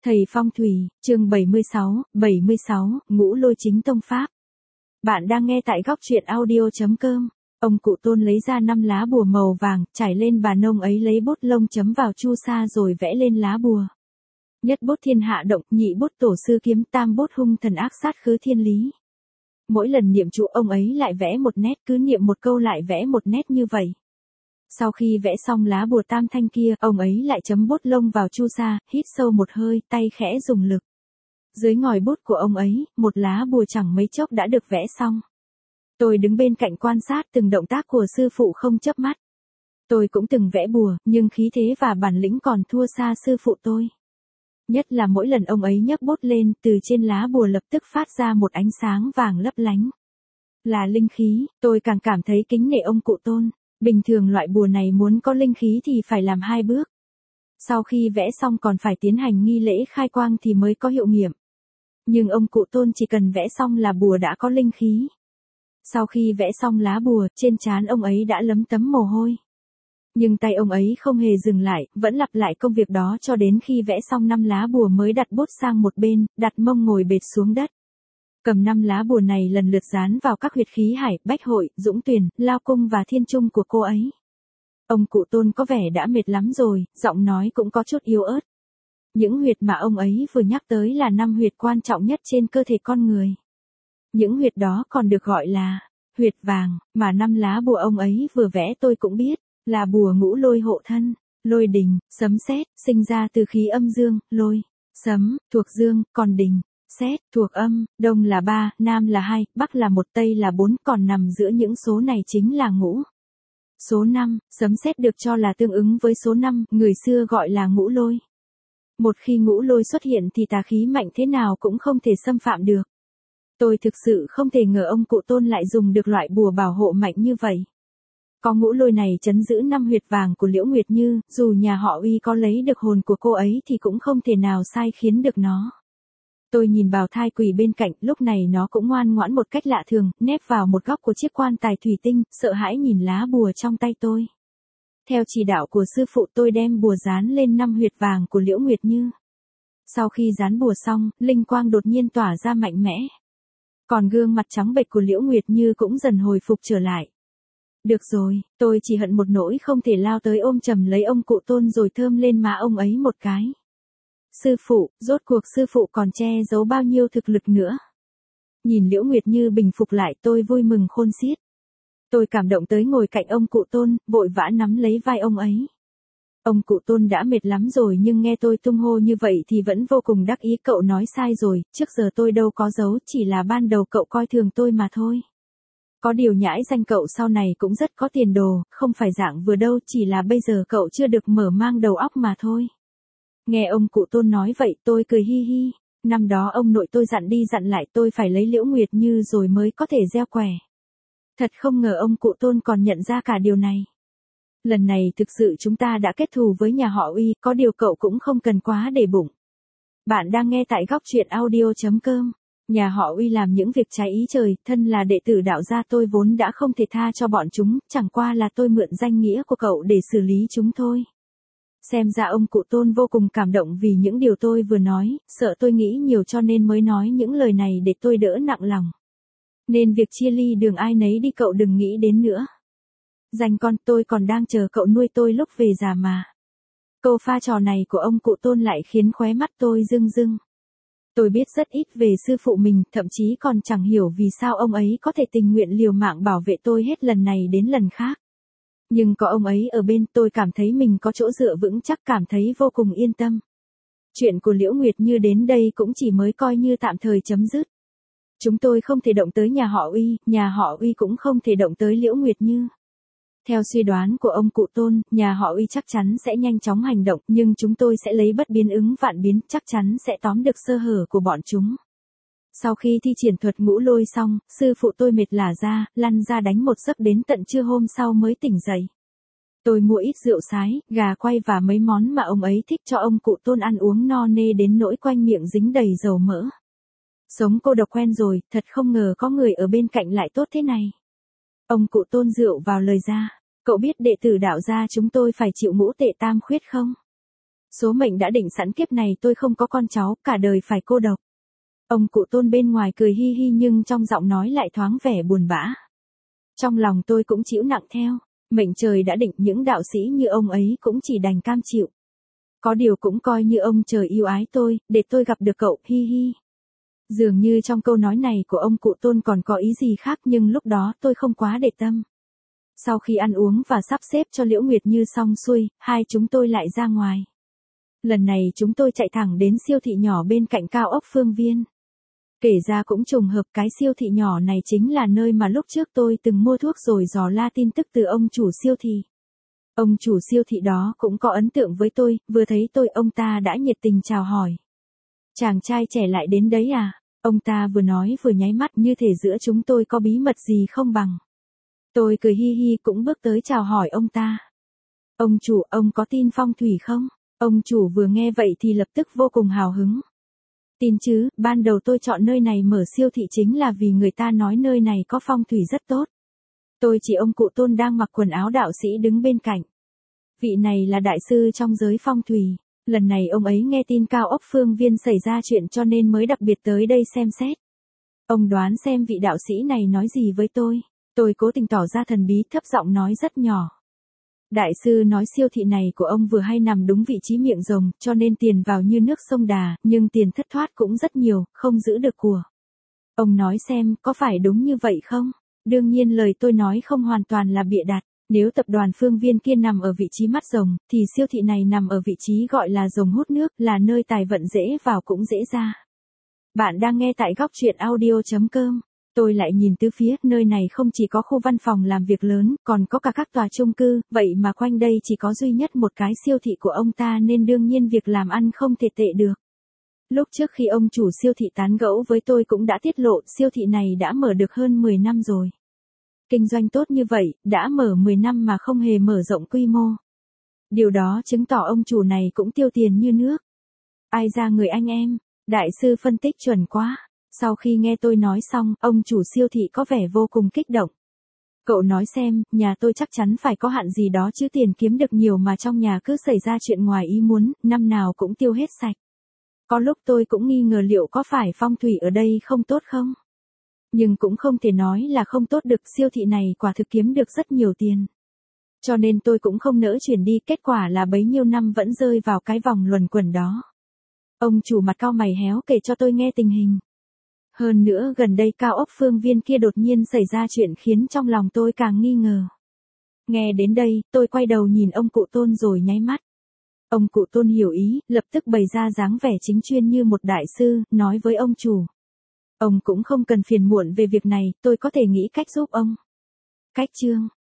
Thầy Phong Thủy, chương 76, Ngũ Lôi Chính Tông Pháp. Bạn đang nghe tại góc truyện audio.com. Ông cụ Tôn lấy ra 5 lá bùa màu vàng, trải lên bàn ông ấy lấy bút lông chấm vào chu sa rồi vẽ lên lá bùa. Nhất bút thiên hạ động, nhị bút tổ sư kiếm, tam bút hung thần ác sát khứ thiên lý. Mỗi lần niệm trụ ông ấy lại vẽ một nét, cứ niệm một câu lại vẽ một nét như vậy. Sau khi vẽ xong lá bùa tam thanh kia, ông ấy lại chấm bút lông vào chu sa, hít sâu một hơi, tay khẽ dùng lực. Dưới ngòi bút của ông ấy, một lá bùa chẳng mấy chốc đã được vẽ xong. Tôi đứng bên cạnh quan sát từng động tác của sư phụ không chớp mắt. Tôi cũng từng vẽ bùa, nhưng khí thế và bản lĩnh còn thua xa sư phụ tôi. Nhất là mỗi lần ông ấy nhấc bút lên, từ trên lá bùa lập tức phát ra một ánh sáng vàng lấp lánh. Là linh khí, tôi càng cảm thấy kính nể ông cụ Tôn. Bình thường loại bùa này muốn có linh khí thì phải làm 2 bước. Sau khi vẽ xong còn phải tiến hành nghi lễ khai quang thì mới có hiệu nghiệm. Nhưng ông cụ Tôn chỉ cần vẽ xong là bùa đã có linh khí. Sau khi vẽ xong lá bùa, trên trán ông ấy đã lấm tấm mồ hôi. Nhưng tay ông ấy không hề dừng lại, vẫn lặp lại công việc đó cho đến khi vẽ xong 5 lá bùa mới đặt bút sang một bên, đặt mông ngồi bệt xuống đất. Cầm 5 lá bùa này lần lượt dán vào các huyệt khí hải, bách hội, dũng tuyền, lao cung và thiên trung của cô ấy. Ông cụ Tôn có vẻ đã mệt lắm rồi, giọng nói cũng có chút yếu ớt. Những huyệt mà ông ấy vừa nhắc tới là 5 huyệt quan trọng nhất trên cơ thể con người. Những huyệt đó còn được gọi là huyệt vàng, mà 5 lá bùa ông ấy vừa vẽ tôi cũng biết, là bùa ngũ lôi hộ thân, lôi đình, sấm sét, sinh ra từ khí âm dương, lôi, sấm, thuộc dương, còn đình, sét, thuộc âm, đông là 3, nam là 2, bắc là 1, tây là 4, còn nằm giữa những số này chính là ngũ. Số 5, sấm sét được cho là tương ứng với số 5, người xưa gọi là ngũ lôi. Một khi ngũ lôi xuất hiện thì tà khí mạnh thế nào cũng không thể xâm phạm được. Tôi thực sự không thể ngờ ông cụ Tôn lại dùng được loại bùa bảo hộ mạnh như vậy. Có ngũ lôi này trấn giữ 5 huyệt vàng của Liễu Nguyệt Như, dù nhà họ Uy có lấy được hồn của cô ấy thì cũng không thể nào sai khiến được nó. Tôi nhìn bào thai quỷ bên cạnh, lúc này nó cũng ngoan ngoãn một cách lạ thường, nép vào một góc của chiếc quan tài thủy tinh, sợ hãi nhìn lá bùa trong tay tôi. Theo chỉ đạo của sư phụ tôi đem bùa dán lên 5 huyệt vàng của Liễu Nguyệt Như. Sau khi dán bùa xong, linh quang đột nhiên tỏa ra mạnh mẽ. Còn gương mặt trắng bệch của Liễu Nguyệt Như cũng dần hồi phục trở lại. Được rồi, tôi chỉ hận một nỗi không thể lao tới ôm chầm lấy ông cụ Tôn rồi thơm lên má ông ấy một cái. Sư phụ, rốt cuộc sư phụ còn che giấu bao nhiêu thực lực nữa. Nhìn Liễu Nguyệt Như bình phục lại tôi vui mừng khôn xiết. Tôi cảm động tới ngồi cạnh ông cụ Tôn, vội vã nắm lấy vai ông ấy. Ông cụ Tôn đã mệt lắm rồi nhưng nghe tôi tung hô như vậy thì vẫn vô cùng đắc ý. Cậu nói sai rồi, trước giờ tôi đâu có giấu, chỉ là ban đầu cậu coi thường tôi mà thôi. Có điều nhãi danh cậu sau này cũng rất có tiền đồ, không phải dạng vừa đâu, chỉ là bây giờ cậu chưa được mở mang đầu óc mà thôi. Nghe ông cụ Tôn nói vậy tôi cười hi hi, năm đó ông nội tôi dặn đi dặn lại tôi phải lấy Liễu Nguyệt Như rồi mới có thể gieo quẻ. Thật không ngờ ông cụ Tôn còn nhận ra cả điều này. Lần này thực sự chúng ta đã kết thù với nhà họ Uy, có điều cậu cũng không cần quá để bụng. Bạn đang nghe tại góc truyện audio.com. Nhà họ Uy làm những việc trái ý trời, thân là đệ tử đạo gia tôi vốn đã không thể tha cho bọn chúng, chẳng qua là tôi mượn danh nghĩa của cậu để xử lý chúng thôi. Xem ra ông cụ Tôn vô cùng cảm động vì những điều tôi vừa nói, sợ tôi nghĩ nhiều cho nên mới nói những lời này để tôi đỡ nặng lòng. Nên việc chia ly đường ai nấy đi cậu đừng nghĩ đến nữa. Dành con, tôi còn đang chờ cậu nuôi tôi lúc về già mà. Câu pha trò này của ông cụ Tôn lại khiến khóe mắt tôi rưng rưng. Tôi biết rất ít về sư phụ mình, thậm chí còn chẳng hiểu vì sao ông ấy có thể tình nguyện liều mạng bảo vệ tôi hết lần này đến lần khác. Nhưng có ông ấy ở bên tôi cảm thấy mình có chỗ dựa vững chắc, cảm thấy vô cùng yên tâm. Chuyện của Liễu Nguyệt Như đến đây cũng chỉ mới coi như tạm thời chấm dứt. Chúng tôi không thể động tới nhà họ Uy cũng không thể động tới Liễu Nguyệt Như. Theo suy đoán của ông cụ Tôn, nhà họ Uy chắc chắn sẽ nhanh chóng hành động, nhưng chúng tôi sẽ lấy bất biến ứng vạn biến, chắc chắn sẽ tóm được sơ hở của bọn chúng. Sau khi thi triển thuật ngũ lôi xong, sư phụ tôi mệt lả ra, lăn ra đánh một giấc đến tận trưa hôm sau mới tỉnh dậy. Tôi mua ít rượu sái, gà quay và mấy món mà ông ấy thích cho ông cụ Tôn ăn uống no nê đến nỗi quanh miệng dính đầy dầu mỡ. Sống cô độc quen rồi, thật không ngờ có người ở bên cạnh lại tốt thế này. Ông cụ Tôn rượu vào lời ra, cậu biết đệ tử đạo gia chúng tôi phải chịu ngũ tệ tam khuyết không? Số mệnh đã định sẵn kiếp này tôi không có con cháu, cả đời phải cô độc. Ông cụ Tôn bên ngoài cười hi hi nhưng trong giọng nói lại thoáng vẻ buồn bã. Trong lòng tôi cũng chịu nặng theo, mệnh trời đã định những đạo sĩ như ông ấy cũng chỉ đành cam chịu. Có điều cũng coi như ông trời yêu ái tôi, để tôi gặp được cậu, hi hi. Dường như trong câu nói này của ông cụ Tôn còn có ý gì khác nhưng lúc đó tôi không quá để tâm. Sau khi ăn uống và sắp xếp cho Liễu Nguyệt Như xong xuôi, hai chúng tôi lại ra ngoài. Lần này chúng tôi chạy thẳng đến siêu thị nhỏ bên cạnh cao ốc Phương Viên. Kể ra cũng trùng hợp cái siêu thị nhỏ này chính là nơi mà lúc trước tôi từng mua thuốc rồi dò la tin tức từ ông chủ siêu thị. Ông chủ siêu thị đó cũng có ấn tượng với tôi, vừa thấy tôi ông ta đã nhiệt tình chào hỏi. Chàng trai trẻ lại đến đấy à? Ông ta vừa nói vừa nháy mắt như thể giữa chúng tôi có bí mật gì không bằng. Tôi cười hi hi cũng bước tới chào hỏi ông ta. Ông chủ, ông có tin phong thủy không? Ông chủ vừa nghe vậy thì lập tức vô cùng hào hứng. Tin chứ, ban đầu tôi chọn nơi này mở siêu thị chính là vì người ta nói nơi này có phong thủy rất tốt. Tôi chỉ ông cụ Tôn đang mặc quần áo đạo sĩ đứng bên cạnh. Vị này là đại sư trong giới phong thủy. Lần này ông ấy nghe tin cao ốc Phương Viên xảy ra chuyện cho nên mới đặc biệt tới đây xem xét. Ông đoán xem vị đạo sĩ này nói gì với tôi. Tôi cố tình tỏ ra thần bí thấp giọng nói rất nhỏ. Đại sư nói siêu thị này của ông vừa hay nằm đúng vị trí miệng rồng, cho nên tiền vào như nước sông Đà, nhưng tiền thất thoát cũng rất nhiều, không giữ được của. Ông nói xem, có phải đúng như vậy không? Đương nhiên lời tôi nói không hoàn toàn là bịa đặt. Nếu tập đoàn Phương Viên kia nằm ở vị trí mắt rồng, thì siêu thị này nằm ở vị trí gọi là rồng hút nước, là nơi tài vận dễ vào cũng dễ ra. Bạn đang nghe tại góc truyện audio.com. Tôi lại nhìn tứ phía, nơi này không chỉ có khu văn phòng làm việc lớn, còn có cả các tòa chung cư, vậy mà quanh đây chỉ có duy nhất một cái siêu thị của ông ta nên đương nhiên việc làm ăn không thể tệ được. Lúc trước khi ông chủ siêu thị tán gẫu với tôi cũng đã tiết lộ siêu thị này đã mở được hơn 10 năm rồi. Kinh doanh tốt như vậy, đã mở 10 năm mà không hề mở rộng quy mô. Điều đó chứng tỏ ông chủ này cũng tiêu tiền như nước. Ai ra người anh em, đại sư phân tích chuẩn quá. Sau khi nghe tôi nói xong, ông chủ siêu thị có vẻ vô cùng kích động. Cậu nói xem, nhà tôi chắc chắn phải có hạn gì đó chứ tiền kiếm được nhiều mà trong nhà cứ xảy ra chuyện ngoài ý muốn, năm nào cũng tiêu hết sạch. Có lúc tôi cũng nghi ngờ liệu có phải phong thủy ở đây không tốt không? Nhưng cũng không thể nói là không tốt được, siêu thị này quả thực kiếm được rất nhiều tiền. Cho nên tôi cũng không nỡ chuyển đi, kết quả là bấy nhiêu năm vẫn rơi vào cái vòng luẩn quẩn đó. Ông chủ mặt cau mày héo kể cho tôi nghe tình hình. Hơn nữa gần đây cao ốc Phương Viên kia đột nhiên xảy ra chuyện khiến trong lòng tôi càng nghi ngờ. Nghe đến đây, tôi quay đầu nhìn ông cụ Tôn rồi nháy mắt. Ông cụ Tôn hiểu ý, lập tức bày ra dáng vẻ chính chuyên như một đại sư, nói với ông chủ. Ông cũng không cần phiền muộn về việc này, tôi có thể nghĩ cách giúp ông. Cách chương